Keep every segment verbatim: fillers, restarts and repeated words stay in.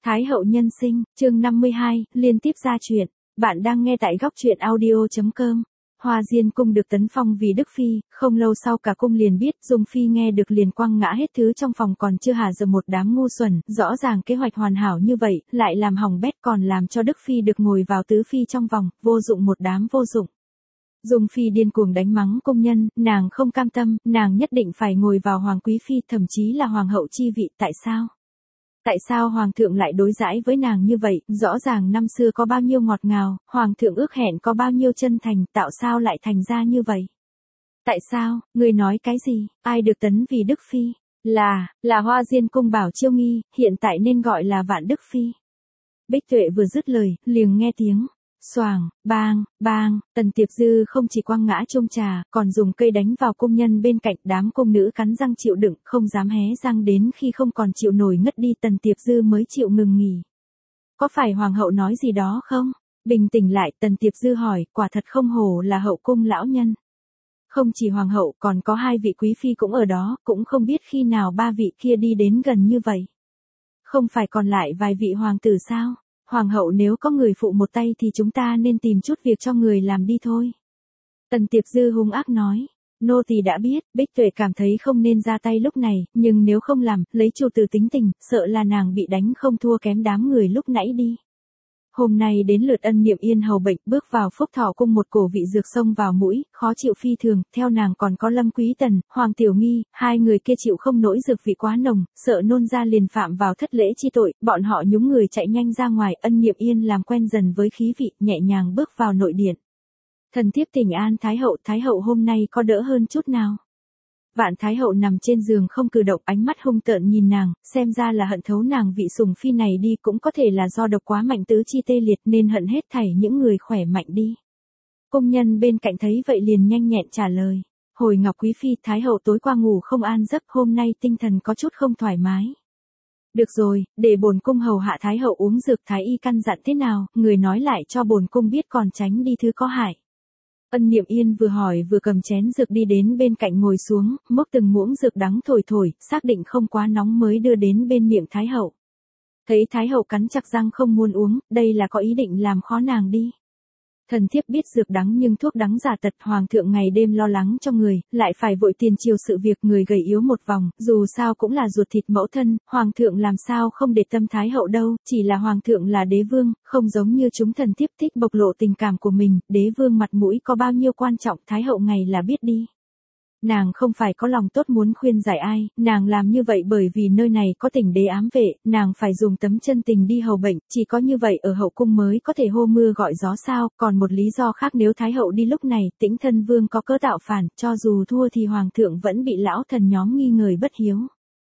Thái hậu nhân sinh, chương năm mươi hai, liên tiếp ra chuyện. Bạn đang nghe tại góc truyện audio chấm com. Hoa Diên cung được tấn phong vì Đức Phi, không lâu sau cả cung liền biết, Dung Phi nghe được liền quăng ngã hết thứ trong phòng còn chưa hà giờ một đám ngu xuẩn, rõ ràng kế hoạch hoàn hảo như vậy, lại làm hỏng bét còn làm cho Đức Phi được ngồi vào tứ phi trong vòng, vô dụng một đám vô dụng. Dung Phi điên cuồng đánh mắng công nhân, nàng không cam tâm, nàng nhất định phải ngồi vào hoàng quý phi, thậm chí là hoàng hậu chi vị, tại sao? Tại sao hoàng thượng lại đối đãi với nàng như vậy, rõ ràng năm xưa có bao nhiêu ngọt ngào, hoàng thượng ước hẹn có bao nhiêu chân thành, tạo sao lại thành ra như vậy? Tại sao, người nói cái gì, ai được tấn vì Đức Phi? Là, là Hoa Diên cung Bảo Chiêu Nghi, hiện tại nên gọi là Vạn Đức Phi. Bích Tuệ vừa dứt lời, liền nghe tiếng xoàng, bang, bang, Tần Tiệp Dư không chỉ quăng ngã chung trà, còn dùng cây đánh vào cung nhân bên cạnh, đám cung nữ cắn răng chịu đựng, không dám hé răng đến khi không còn chịu nổi ngất đi Tần Tiệp Dư mới chịu ngừng nghỉ. Có phải hoàng hậu nói gì đó không? Bình tĩnh lại, Tần Tiệp Dư hỏi, quả thật không hổ là hậu cung lão nhân. Không chỉ hoàng hậu, còn có hai vị quý phi cũng ở đó, cũng không biết khi nào ba vị kia đi đến gần như vậy. Không phải còn lại vài vị hoàng tử sao? Hoàng hậu nếu có người phụ một tay thì chúng ta nên tìm chút việc cho người làm đi thôi. Tần Tiệp Dư hung ác nói, nô tỳ đã biết, Bích Tuệ cảm thấy không nên ra tay lúc này, nhưng nếu không làm, lấy chủ tử tính tình, sợ là nàng bị đánh không thua kém đám người lúc nãy đi. Hôm nay đến lượt Ân Niệm Yên hầu bệnh, bước vào Phúc Thọ cung một cổ vị dược xông vào mũi, khó chịu phi thường, theo nàng còn có Lâm Quý Tần, Hoàng Tiểu Nghi, hai người kia chịu không nổi dược vị quá nồng, sợ nôn ra liền phạm vào thất lễ chi tội, bọn họ nhúng người chạy nhanh ra ngoài, Ân Niệm Yên làm quen dần với khí vị, nhẹ nhàng bước vào nội điện. Thần thiếp thỉnh an Thái hậu, Thái hậu hôm nay có đỡ hơn chút nào? Vạn Thái hậu nằm trên giường không cử động, ánh mắt hung tợn nhìn nàng, xem ra là hận thấu nàng vị sủng phi này đi, cũng có thể là do độc quá mạnh tứ chi tê liệt nên hận hết thảy những người khỏe mạnh đi. Công nhân bên cạnh thấy vậy liền nhanh nhẹn trả lời, hồi Ngọc quý phi, Thái hậu tối qua ngủ không an giấc, hôm nay tinh thần có chút không thoải mái. Được rồi, để bổn cung hầu hạ Thái hậu uống dược, Thái y căn dặn thế nào, người nói lại cho bổn cung biết, còn tránh đi thứ có hại. Ân Niệm Yên vừa hỏi vừa cầm chén dược đi đến bên cạnh ngồi xuống, múc từng muỗng dược đắng thổi thổi, xác định không quá nóng mới đưa đến bên miệng Thái hậu. Thấy Thái hậu cắn chặt răng không muốn uống, đây là có ý định làm khó nàng đi. Thần thiếp biết dược đắng nhưng thuốc đắng giả tật, hoàng thượng ngày đêm lo lắng cho người, lại phải vội tiền triều sự việc, người gầy yếu một vòng, dù sao cũng là ruột thịt mẫu thân, hoàng thượng làm sao không để tâm Thái hậu đâu, chỉ là hoàng thượng là đế vương, không giống như chúng thần thiếp thích bộc lộ tình cảm của mình, đế vương mặt mũi có bao nhiêu quan trọng, Thái hậu ngày là biết đi. Nàng không phải có lòng tốt muốn khuyên giải ai, nàng làm như vậy bởi vì nơi này có tình đế ám vệ, nàng phải dùng tấm chân tình đi hầu bệnh, chỉ có như vậy ở hậu cung mới có thể hô mưa gọi gió sao, còn một lý do khác, nếu Thái hậu đi lúc này, Tĩnh Thân Vương có cớ tạo phản, cho dù thua thì hoàng thượng vẫn bị lão thần nhóm nghi ngờ bất hiếu.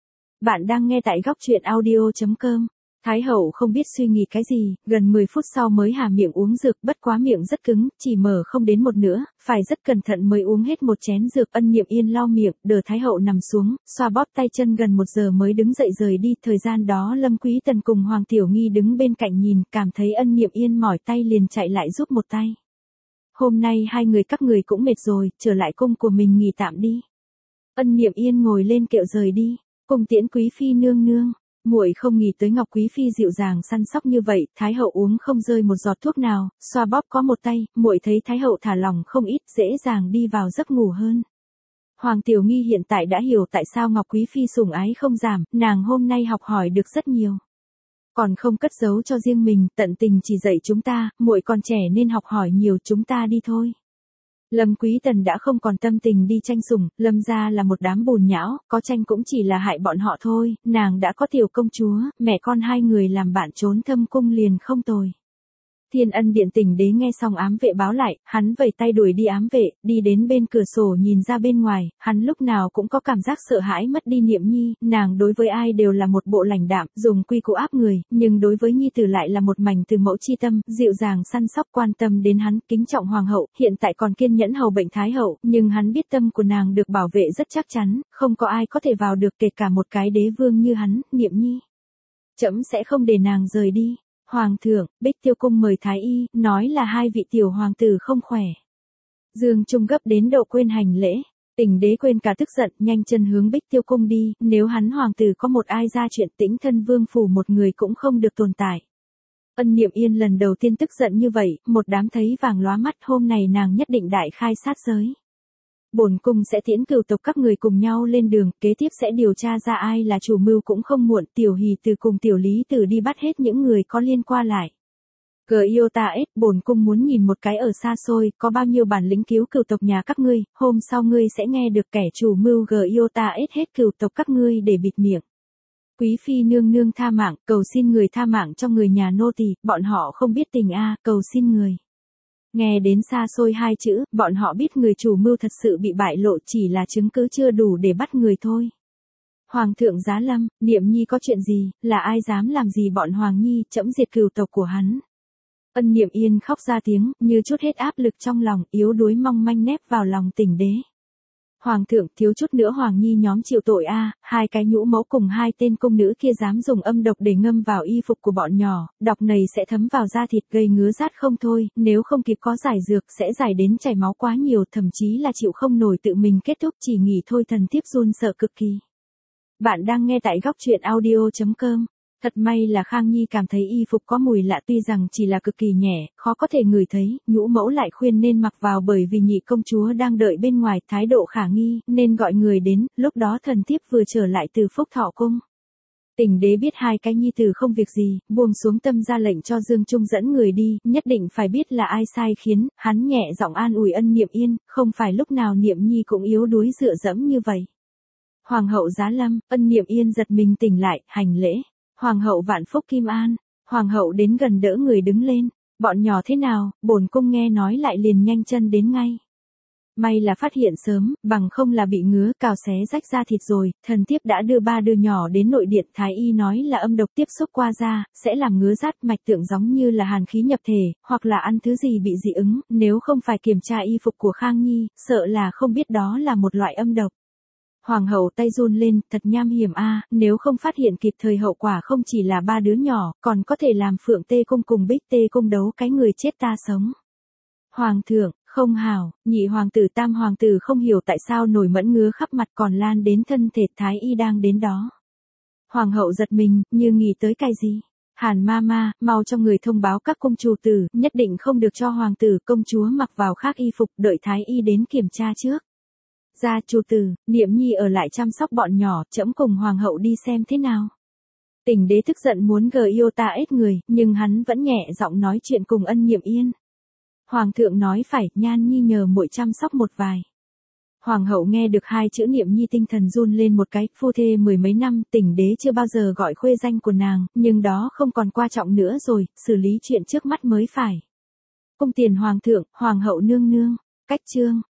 Bạn đang nghe tại góc truyện audio chấm com. Thái hậu không biết suy nghĩ cái gì, gần mười phút sau mới hà miệng uống dược, bất quá miệng rất cứng, chỉ mở không đến một nửa, phải rất cẩn thận mới uống hết một chén dược. Ân Niệm Yên lau miệng, đỡ Thái hậu nằm xuống, xoa bóp tay chân gần một giờ mới đứng dậy rời đi, thời gian đó Lâm Quý Tần cùng Hoàng Tiểu Nghi đứng bên cạnh nhìn, cảm thấy Ân Niệm Yên mỏi tay liền chạy lại giúp một tay. Hôm nay hai người các người cũng mệt rồi, trở lại cung của mình nghỉ tạm đi. Ân Niệm Yên ngồi lên kiệu rời đi, cùng tiễn quý phi nương nương. Muội không nghĩ tới Ngọc quý phi dịu dàng săn sóc như vậy, Thái hậu uống không rơi một giọt thuốc nào, xoa bóp có một tay, muội thấy Thái hậu thả lòng không ít, dễ dàng đi vào giấc ngủ hơn. Hoàng Tiểu Nghi hiện tại đã hiểu tại sao Ngọc quý phi sủng ái không giảm, nàng hôm nay học hỏi được rất nhiều. Còn không cất giấu cho riêng mình, tận tình chỉ dạy chúng ta, muội còn trẻ nên học hỏi nhiều, chúng ta đi thôi. Lâm Quý Tần đã không còn tâm tình đi tranh sủng, Lâm gia là một đám bùn nhão, có tranh cũng chỉ là hại bọn họ thôi, nàng đã có tiểu công chúa, mẹ con hai người làm bạn trốn thâm cung liền không tồi. Thiên Ân Điện Tình Đế nghe xong ám vệ báo lại, hắn vẩy tay đuổi đi ám vệ, đi đến bên cửa sổ nhìn ra bên ngoài, hắn lúc nào cũng có cảm giác sợ hãi mất đi Niệm Nhi, nàng đối với ai đều là một bộ lãnh đạm, dùng quy củ áp người, nhưng đối với Nhi tử lại là một mảnh từ mẫu chi tâm, dịu dàng săn sóc quan tâm đến hắn, kính trọng hoàng hậu, hiện tại còn kiên nhẫn hầu bệnh Thái hậu, nhưng hắn biết tâm của nàng được bảo vệ rất chắc chắn, không có ai có thể vào được, kể cả một cái đế vương như hắn, Niệm Nhi. Trẫm sẽ không để nàng rời đi. Hoàng thượng, Bích Tiêu cung mời Thái y, nói là hai vị tiểu hoàng tử không khỏe. Dương Trung gấp đến độ quên hành lễ. Tình đế quên cả tức giận, nhanh chân hướng Bích Tiêu cung đi, nếu hắn hoàng tử có một ai ra chuyện Tĩnh Thân Vương phủ một người cũng không được tồn tại. Ân Niệm Yên lần đầu tiên tức giận như vậy, một đám thấy vàng lóa mắt, hôm này nàng nhất định đại khai sát giới. Bổn cung sẽ tiễn cửu tộc các người cùng nhau lên đường, kế tiếp sẽ điều tra ra ai là chủ mưu cũng không muộn, Tiểu Hỷ Từ cùng Tiểu Lý Tử đi bắt hết những người có liên quan lại. Giotaes, bổn cung muốn nhìn một cái ở xa xôi, có bao nhiêu bản lĩnh cứu cửu tộc nhà các ngươi, hôm sau ngươi sẽ nghe được kẻ chủ mưu Giotaes hết cửu tộc các ngươi để bịt miệng. Quý phi nương nương tha mạng, cầu xin người tha mạng cho người nhà nô tỳ, bọn họ không biết tình a, cầu xin người. Nghe đến xa xôi hai chữ, bọn họ biết người chủ mưu thật sự bị bại lộ, chỉ là chứng cứ chưa đủ để bắt người thôi. Hoàng thượng Giá Lâm, Niệm Nhi có chuyện gì, là ai dám làm gì bọn Hoàng Nhi, trẫm diệt cửu tộc của hắn. Ân Niệm Yên khóc ra tiếng, như chút hết áp lực trong lòng, yếu đuối mong manh nép vào lòng Tình đế. Hoàng thượng, thiếu chút nữa Hoàng Nhi nhóm chịu tội a, hai cái nhũ mẫu cùng hai tên cung nữ kia dám dùng âm độc để ngâm vào y phục của bọn nhỏ, độc này sẽ thấm vào da thịt gây ngứa rát không thôi, nếu không kịp có giải dược sẽ giải đến chảy máu quá nhiều, thậm chí là chịu không nổi tự mình kết thúc, chỉ nghỉ thôi, thần thiếp run sợ cực kỳ. Bạn đang nghe tại góc truyện audio chấm com. Thật may là Khang Nhi cảm thấy y phục có mùi lạ, tuy rằng chỉ là cực kỳ nhẹ, khó có thể ngửi thấy, nhũ mẫu lại khuyên nên mặc vào bởi vì nhị công chúa đang đợi bên ngoài, thái độ khả nghi, nên gọi người đến, lúc đó thần thiếp vừa trở lại từ Phúc Thọ cung. Tình đế biết hai cái nhi tử không việc gì, buông xuống tâm ra lệnh cho Dương Trung dẫn người đi, nhất định phải biết là ai sai khiến, hắn nhẹ giọng an ủi Ân Niệm Yên, không phải lúc nào Niệm Nhi cũng yếu đuối dựa dẫm như vậy. Hoàng hậu Giá Lâm, Ân Niệm Yên giật mình tỉnh lại, hành lễ. Hoàng hậu vạn phúc kim an, hoàng hậu đến gần đỡ người đứng lên, bọn nhỏ thế nào, bổn cung nghe nói lại liền nhanh chân đến ngay. May là phát hiện sớm, bằng không là bị ngứa, cào xé rách da thịt rồi, thần thiếp đã đưa ba đứa nhỏ đến nội điện, thái y nói là âm độc tiếp xúc qua da, sẽ làm ngứa rát, mạch tượng giống như là hàn khí nhập thể, hoặc là ăn thứ gì bị dị ứng, nếu không phải kiểm tra y phục của Khang Nhi, sợ là không biết đó là một loại âm độc. Hoàng hậu tay run lên, thật nham hiểm a, nếu không phát hiện kịp thời hậu quả không chỉ là ba đứa nhỏ, còn có thể làm Phượng Tê cung cùng Bích Tê cung đấu cái người chết ta sống. Hoàng thượng, không hảo, nhị hoàng tử tam hoàng tử không hiểu tại sao nổi mẫn ngứa khắp mặt còn lan đến thân thể, thái y đang đến đó. Hoàng hậu giật mình, như nghĩ tới cái gì. Hàn ma ma, mau cho người thông báo các cung chủ tử, nhất định không được cho hoàng tử công chúa mặc vào khác y phục, đợi thái y đến kiểm tra trước. Gia chủ tử, Niệm Nhi ở lại chăm sóc bọn nhỏ, trẫm cùng hoàng hậu đi xem thế nào. Tình đế tức giận muốn Giotaes người, nhưng hắn vẫn nhẹ giọng nói chuyện cùng Ân Niệm Yên. Hoàng thượng nói phải, Nhan Nhi nhờ muội chăm sóc một vài. Hoàng hậu nghe được hai chữ Niệm Nhi tinh thần run lên một cái, phu thê mười mấy năm, Tình đế chưa bao giờ gọi khuê danh của nàng, nhưng đó không còn quan trọng nữa rồi, xử lý chuyện trước mắt mới phải. Cung tiền hoàng thượng, hoàng hậu nương nương, cách chương.